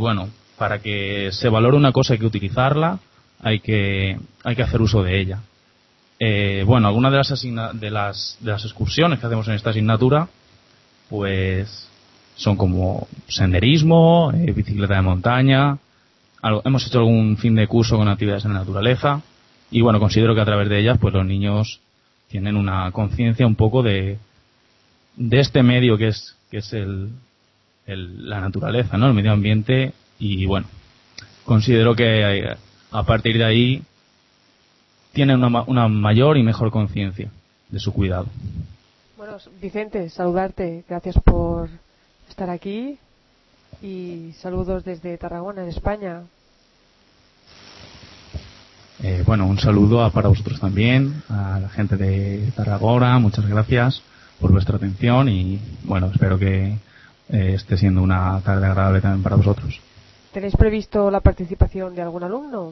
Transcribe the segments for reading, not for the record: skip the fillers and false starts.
bueno, para que se valore una cosa hay que utilizarla, hay que hacer uso de ella. Bueno, algunas de las excursiones que hacemos en esta asignatura, pues son como senderismo, bicicleta de montaña, hemos hecho algún fin de curso con actividades en la naturaleza, y bueno, considero que a través de ellas pues los niños tienen una conciencia un poco de este medio que es la naturaleza, ¿no? El medio ambiente, y bueno, considero que a partir de ahí tienen una mayor y mejor conciencia de su cuidado. Bueno, Vicente, saludarte, gracias por estar aquí y saludos desde Tarragona, en España. Bueno, un saludo para vosotros también, a la gente de Tarragona, muchas gracias por vuestra atención y bueno, espero que esté siendo una tarde agradable también para vosotros. ¿Tenéis previsto la participación de algún alumno?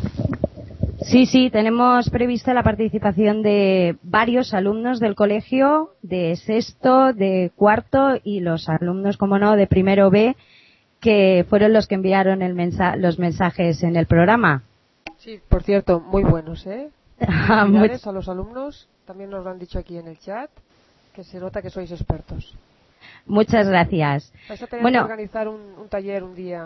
Sí, tenemos prevista la participación de varios alumnos del colegio, de sexto, de cuarto y los alumnos, como no, de primero B, que fueron los que enviaron los mensajes en el programa. Sí, por cierto, muy buenos, ¿eh? Felicidades a los alumnos, también nos lo han dicho aquí en el chat, que se nota que sois expertos. Muchas gracias. Vais a tener que organizar un taller un día.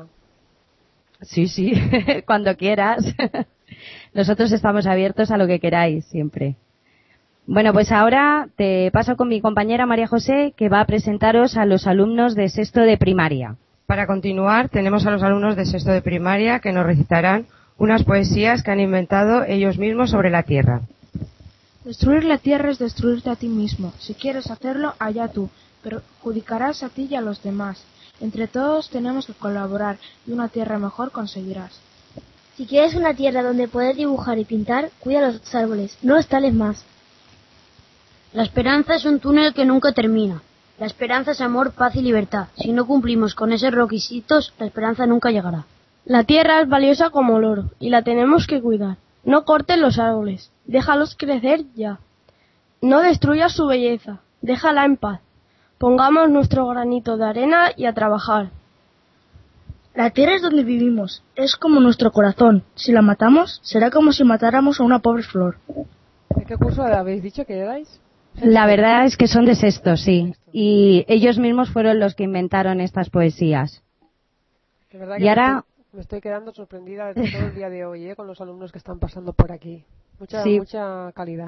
Sí, cuando quieras. Nosotros estamos abiertos a lo que queráis, siempre. Bueno, pues ahora te paso con mi compañera María José, que va a presentaros a los alumnos de sexto de primaria. Para continuar, tenemos a los alumnos de sexto de primaria que nos recitarán unas poesías que han inventado ellos mismos sobre la Tierra. Destruir la Tierra es destruirte a ti mismo. Si quieres hacerlo, allá tú, pero perjudicarás a ti y a los demás. Entre todos tenemos que colaborar y una tierra mejor conseguirás. Si quieres una tierra donde poder dibujar y pintar, cuida los árboles, no los tales más. La esperanza es un túnel que nunca termina. La esperanza es amor, paz y libertad. Si no cumplimos con esos requisitos, la esperanza nunca llegará. La tierra es valiosa como el oro y la tenemos que cuidar. No cortes los árboles, déjalos crecer ya. No destruyas su belleza, déjala en paz. Pongamos nuestro granito de arena y a trabajar. La tierra es donde vivimos, es como nuestro corazón. Si la matamos, será como si matáramos a una pobre flor. ¿De qué curso habéis dicho que erais? La verdad es que son de sexto, sí. Y ellos mismos fueron los que inventaron estas poesías. De verdad que ahora me estoy quedando sorprendida de todo el día de hoy, con los alumnos que están pasando por aquí. Mucha calidad.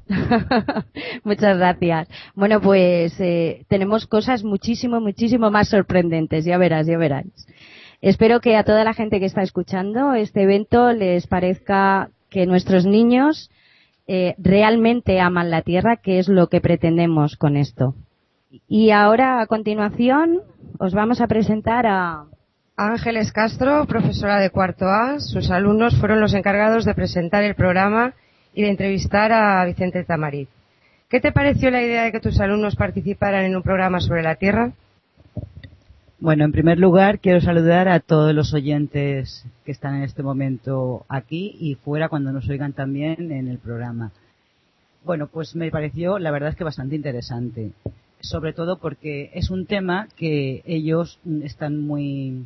Muchas gracias. Bueno, pues tenemos cosas muchísimo más sorprendentes, ya verás. Espero que a toda la gente que está escuchando este evento les parezca que nuestros niños realmente aman la tierra, que es lo que pretendemos con esto. Y ahora, a continuación, os vamos a presentar a Ángeles Castro, profesora de cuarto A. Sus alumnos fueron los encargados de presentar el programa y de entrevistar a Vicente Tamariz. ¿Qué te pareció la idea de que tus alumnos participaran en un programa sobre la Tierra? Bueno, en primer lugar quiero saludar a todos los oyentes que están en este momento aquí y fuera cuando nos oigan también en el programa. Bueno, pues me pareció, la verdad es que bastante interesante, sobre todo porque es un tema que ellos están muy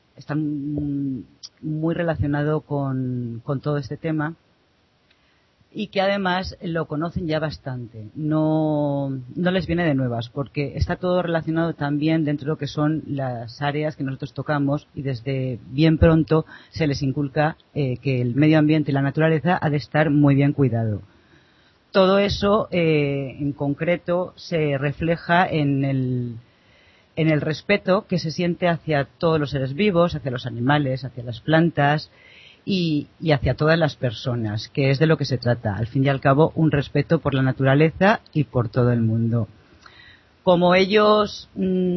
relacionado con todo este tema y que además lo conocen ya bastante. No les viene de nuevas porque está todo relacionado también dentro de lo que son las áreas que nosotros tocamos y desde bien pronto se les inculca que el medio ambiente y la naturaleza ha de estar muy bien cuidado. Todo eso en concreto se refleja en el respeto que se siente hacia todos los seres vivos, hacia los animales, hacia las plantas y hacia todas las personas, que es de lo que se trata. Al fin y al cabo, un respeto por la naturaleza y por todo el mundo. Como ellos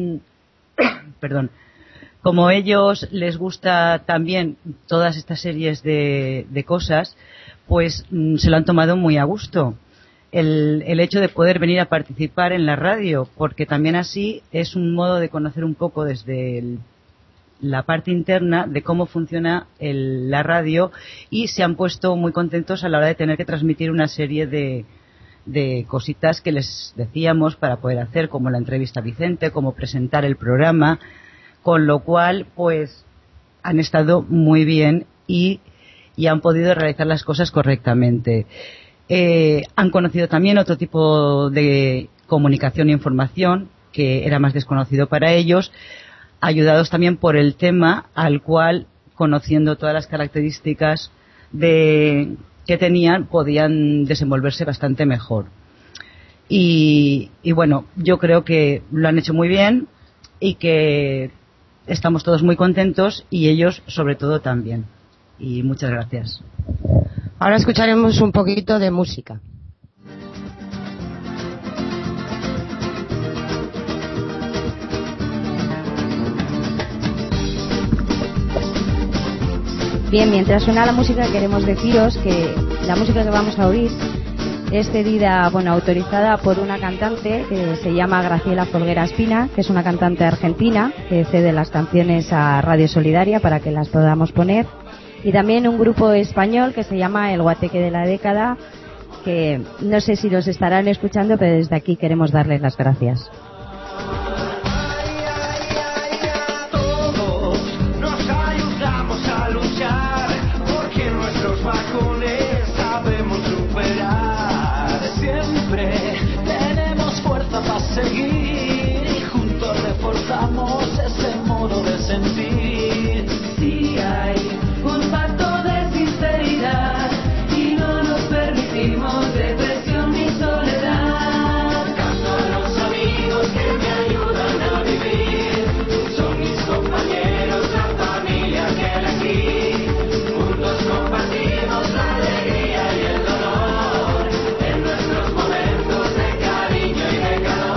les gusta también todas estas series de cosas, pues se lo han tomado muy a gusto. El hecho de poder venir a participar en la radio, porque también así es un modo de conocer un poco desde la parte interna de cómo funciona la radio y se han puesto muy contentos a la hora de tener que transmitir una serie de cositas que les decíamos para poder hacer, como la entrevista a Vicente, como presentar el programa, con lo cual pues han estado muy bien y han podido realizar las cosas correctamente. Han conocido también otro tipo de comunicación e información que era más desconocido para ellos, ayudados también por el tema al cual, conociendo todas las características que tenían, podían desenvolverse bastante mejor. Y bueno, yo creo que lo han hecho muy bien y que estamos todos muy contentos y ellos sobre todo también. Y muchas gracias. Ahora escucharemos un poquito de música. Bien, mientras suena la música queremos deciros que la música que vamos a oír es cedida, autorizada por una cantante que se llama Graciela Folguera Espina, que es una cantante argentina que cede las canciones a Radio Solidaria para que las podamos poner, y también un grupo español que se llama El Guateque de la Década, que no sé si los estarán escuchando, pero desde aquí queremos darles las gracias. Seguir y juntos reforzamos ese modo de sentir. Si hay un pacto de sinceridad y no nos permitimos depresión ni soledad. Canto a los amigos que me ayudan a vivir, son mis compañeros, la familia que elegí. Juntos compartimos la alegría y el dolor en nuestros momentos de cariño y de calor.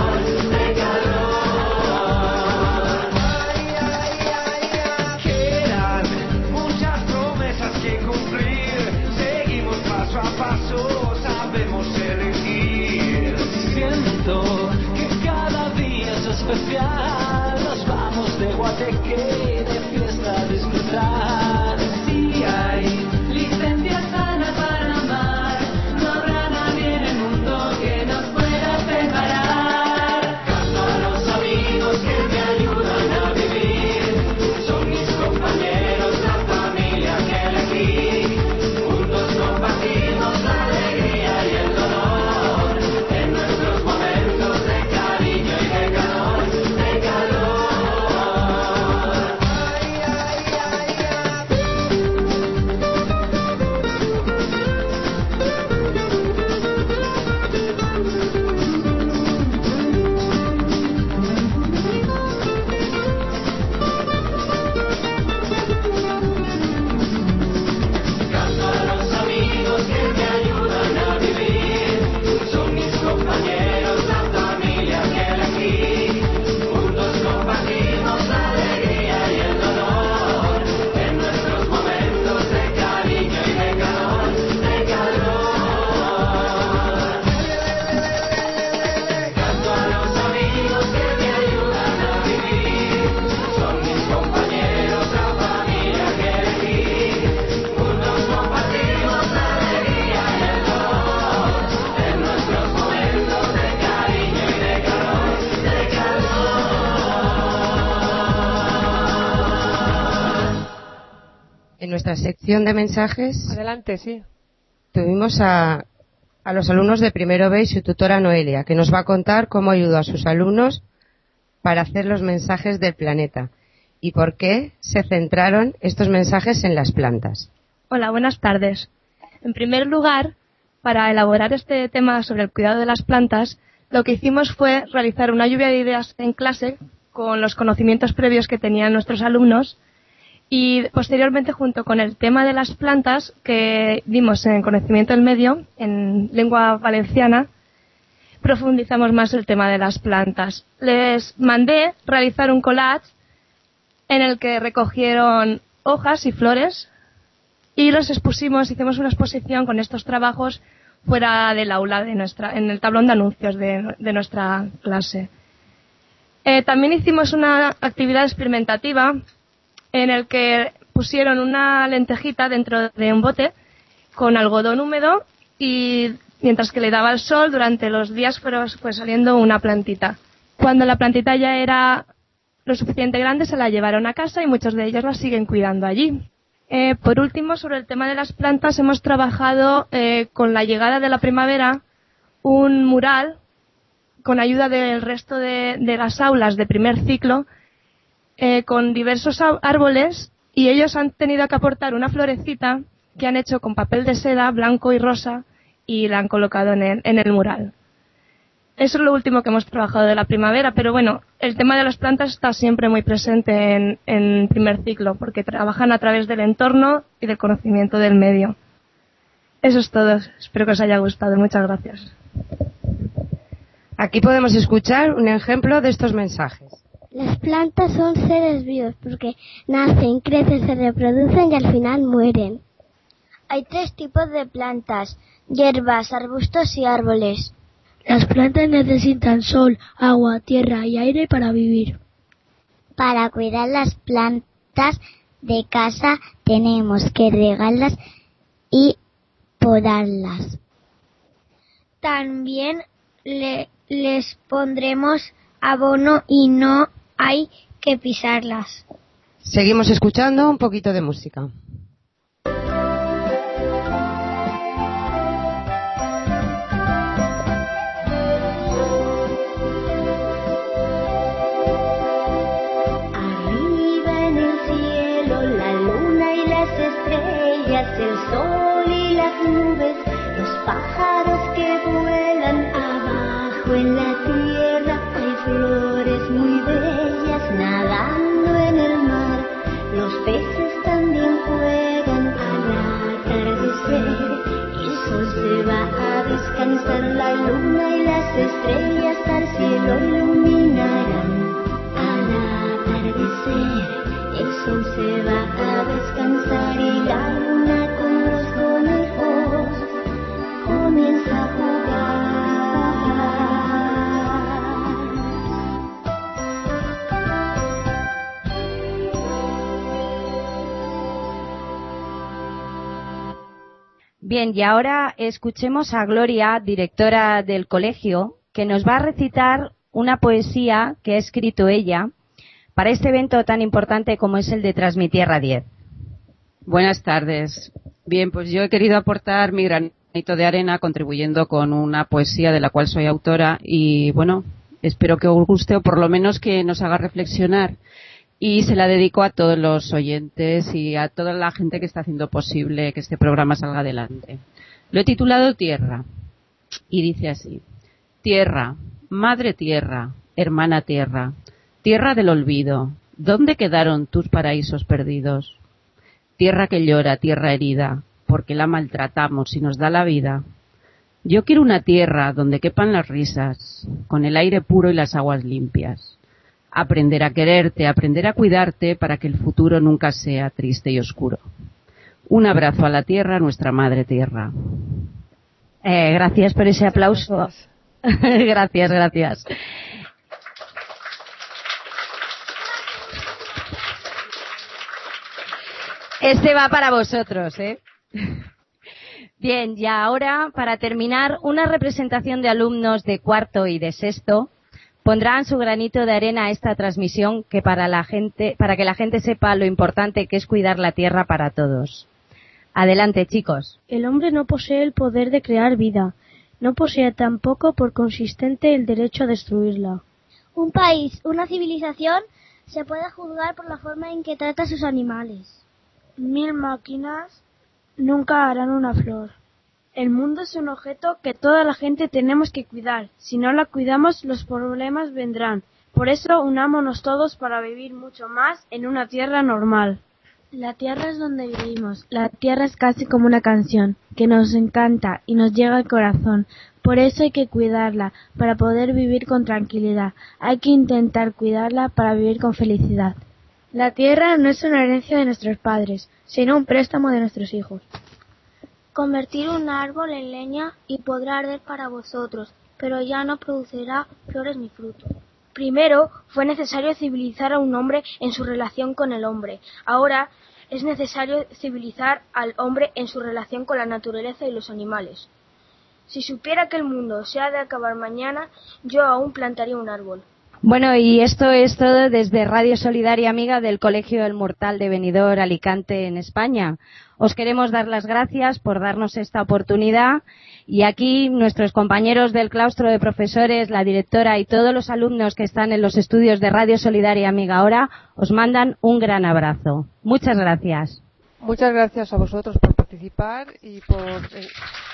Especial, nos vamos de Guateque de fiesta a disfrutar. Si hay licencia sana para amar, no habrá nadie en el mundo que nos pueda separar. Canto a los amigos que me ayudan a vivir, son mis compañeros, la familia que elegí. Juntos compartimos la alegría y el dolor en nuestros momentos de cariño y de calor. En nuestra sección de mensajes. Adelante, sí. Tuvimos a los alumnos de primero B y su tutora Noelia, que nos va a contar cómo ayudó a sus alumnos para hacer los mensajes del planeta y por qué se centraron estos mensajes en las plantas. Hola, buenas tardes. En primer lugar, para elaborar este tema sobre el cuidado de las plantas, lo que hicimos fue realizar una lluvia de ideas en clase con los conocimientos previos que tenían nuestros alumnos. Y posteriormente, junto con el tema de las plantas que dimos en conocimiento del medio, en lengua valenciana, profundizamos más el tema de las plantas. Les mandé realizar un collage en el que recogieron hojas y flores y los expusimos, hicimos una exposición con estos trabajos fuera del aula en el tablón de anuncios de nuestra clase. También hicimos una actividad experimentativa en el que pusieron una lentejita dentro de un bote con algodón húmedo y mientras que le daba el sol durante los días fue saliendo una plantita. Cuando la plantita ya era lo suficiente grande se la llevaron a casa y muchos de ellos la siguen cuidando allí. Por último, sobre el tema de las plantas, hemos trabajado con la llegada de la primavera un mural con ayuda del resto de las aulas de primer ciclo con diversos árboles, y ellos han tenido que aportar una florecita que han hecho con papel de seda blanco y rosa y la han colocado en el mural. Eso es lo último que hemos trabajado de la primavera, pero bueno, el tema de las plantas está siempre muy presente en primer ciclo, porque trabajan a través del entorno y del conocimiento del medio. Eso es todo. Espero que os haya gustado. Muchas gracias. Aquí podemos escuchar un ejemplo de estos mensajes. Las plantas son seres vivos porque nacen, crecen, se reproducen y al final mueren. Hay 3 tipos de plantas: hierbas, arbustos y árboles. Las plantas necesitan sol, agua, tierra y aire para vivir. Para cuidar las plantas de casa tenemos que regarlas y podarlas. También les pondremos abono y no hay que pisarlas. Seguimos escuchando un poquito de música. El sol y las nubes, los pájaros que vuelan abajo en la tierra. Hay flores muy bellas nadando en el mar, los peces también juegan al atardecer. El sol se va a descansar, la luna y las estrellas al cielo iluminarán al atardecer. El sol se va a descansar y la luna con los conejos comienza a jugar. Bien, y ahora escuchemos a Gloria, directora del colegio, que nos va a recitar una poesía que ha escrito ella para este evento tan importante como es el de Transmitierra 10. Buenas tardes. Bien, pues yo he querido aportar mi granito de arena contribuyendo con una poesía de la cual soy autora y, bueno, espero que os guste o por lo menos que nos haga reflexionar. Y se la dedico a todos los oyentes y a toda la gente que está haciendo posible que este programa salga adelante. Lo he titulado Tierra y dice así: Tierra, madre tierra, hermana tierra, tierra del olvido, ¿dónde quedaron tus paraísos perdidos? Tierra que llora, tierra herida, porque la maltratamos y nos da la vida. Yo quiero una tierra donde quepan las risas, con el aire puro y las aguas limpias. Aprender a quererte, aprender a cuidarte para que el futuro nunca sea triste y oscuro. Un abrazo a la tierra, nuestra madre tierra. Gracias por ese aplauso. Gracias. Este va para vosotros, ¿eh? Bien, y ahora, para terminar, una representación de alumnos de cuarto y de sexto pondrán su granito de arena a esta transmisión para que la gente sepa lo importante que es cuidar la tierra para todos. Adelante, chicos. El hombre no posee el poder de crear vida. No posee tampoco, por consistente, el derecho a destruirla. Un país, una civilización, se puede juzgar por la forma en que trata a sus animales. 1000 máquinas nunca harán una flor. El mundo es un objeto que toda la gente tenemos que cuidar. Si no la cuidamos, los problemas vendrán. Por eso, unámonos todos para vivir mucho más en una tierra normal. La tierra es donde vivimos. La tierra es casi como una canción, que nos encanta y nos llega al corazón. Por eso hay que cuidarla, para poder vivir con tranquilidad. Hay que intentar cuidarla para vivir con felicidad. La tierra no es una herencia de nuestros padres, sino un préstamo de nuestros hijos. Convertir un árbol en leña y podrá arder para vosotros, pero ya no producirá flores ni frutos. Primero fue necesario civilizar a un hombre en su relación con el hombre. Ahora es necesario civilizar al hombre en su relación con la naturaleza y los animales. Si supiera que el mundo se ha de acabar mañana, yo aún plantaría un árbol. Bueno, y esto es todo desde Radio Solidaria Amiga del Colegio El Mortal de Benidorm, Alicante, en España. Os queremos dar las gracias por darnos esta oportunidad y aquí nuestros compañeros del claustro de profesores, la directora y todos los alumnos que están en los estudios de Radio Solidaria Amiga ahora os mandan un gran abrazo. Muchas gracias. Muchas gracias a vosotros por participar y por... gracias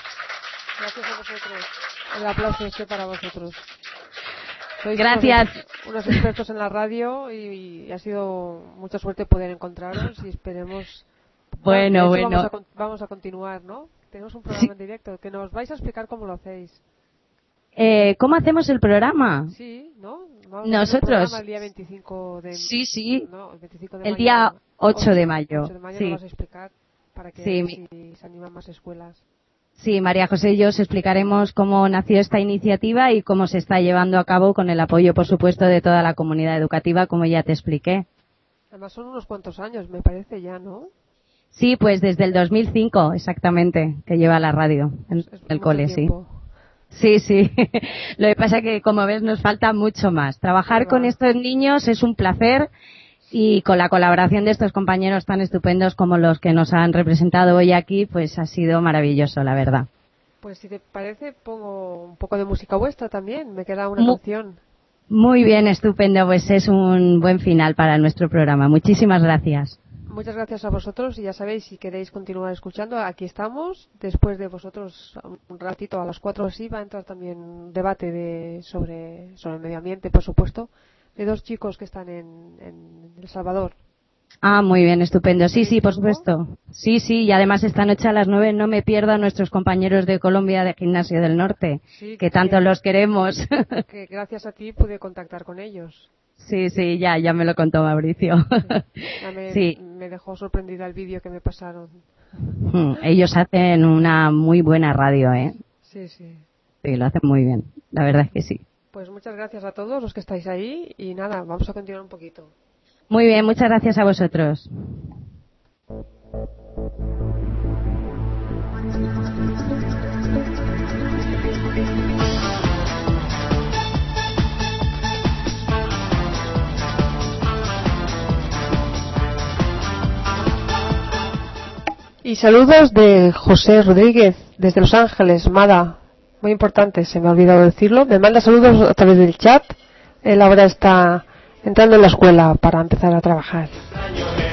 a vosotros. El aplauso este para vosotros. Sois gracias. Unos expertos en la radio y ha sido mucha suerte poder encontraros y esperemos... Bueno. Vamos a continuar, ¿no? Tenemos un programa en directo que nos vais a explicar cómo lo hacéis. ¿Cómo hacemos el programa? Sí, ¿no? Nosotros. El día 25 de... Sí. No, el 25 de el mayo. Día 8 de mayo. 8 de mayo sí. Lo vas a explicar para que si se animan más escuelas. Sí, María José y yo os explicaremos cómo nació esta iniciativa y cómo se está llevando a cabo con el apoyo, por supuesto, de toda la comunidad educativa, como ya te expliqué. Además son unos cuantos años, me parece ya, ¿no? Sí, pues desde el 2005, exactamente, que lleva la radio en el cole, tiempo. Sí. Sí. Lo que pasa es que, como ves, nos falta mucho más. Trabajar con estos niños es un placer y con la colaboración de estos compañeros tan estupendos como los que nos han representado hoy aquí, pues ha sido maravilloso, la verdad. Pues si te parece, pongo un poco de música vuestra también. Me queda una canción. Muy bien, estupendo. Pues es un buen final para nuestro programa. Muchísimas gracias. Muchas gracias a vosotros y ya sabéis, si queréis continuar escuchando, aquí estamos. Después de vosotros, un ratito, a las 4 así, va a entrar también un debate sobre el medio ambiente, por supuesto, de dos chicos que están en El Salvador. Ah, muy bien, estupendo. Sí, por supuesto. Sí, y además esta noche a las 9 no me pierdo a nuestros compañeros de Colombia de Gimnasio del Norte, que tanto los queremos. Que gracias a ti pude contactar con ellos. Sí, ya me lo contó Mauricio. Me dejó sorprendida el vídeo que me pasaron. Ellos hacen una muy buena radio, ¿eh? Sí. Sí, lo hacen muy bien. La verdad es que sí. Pues muchas gracias a todos los que estáis ahí y nada, vamos a continuar un poquito. Muy bien, muchas gracias a vosotros. Y saludos de José Rodríguez desde Los Ángeles, Mada. Muy importante, se me ha olvidado decirlo. Me manda saludos a través del chat. Él ahora está entrando en la escuela para empezar a trabajar.